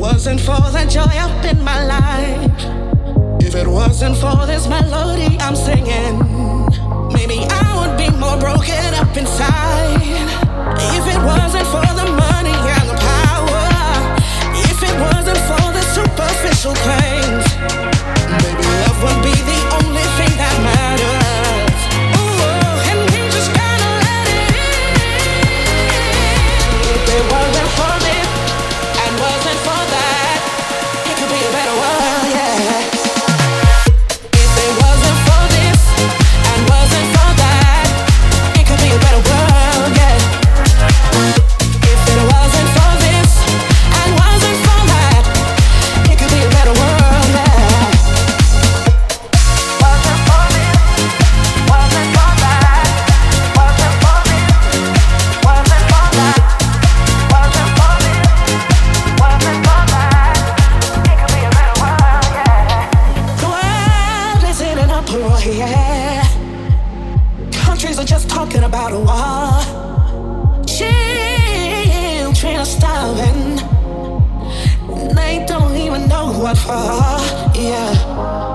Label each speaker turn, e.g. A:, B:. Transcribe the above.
A: wasn't for the joy up in my life, if it wasn't for this melody I'm singing, maybe I would be more broken up inside. If it wasn't for the money and the power, if it wasn't for the superficial things, maybe love would be the only thing that matters. Ooh, and we just gotta let it in. If it wasn't for this and wasn't for that, it could be a better world, yeah. If it wasn't for this and wasn't for that, it could be a better world, yeah. If it wasn't for this and wasn't for that, it could be a better world, yeah. Wasn't for this, wasn't for that, wasn't for this, wasn't for that, wasn't for this, wasn't for that, it could be a better world, yeah. The world is in an uproar, yeah. Countries are just talking about a war. Children are starving. They don't even know what for, yeah.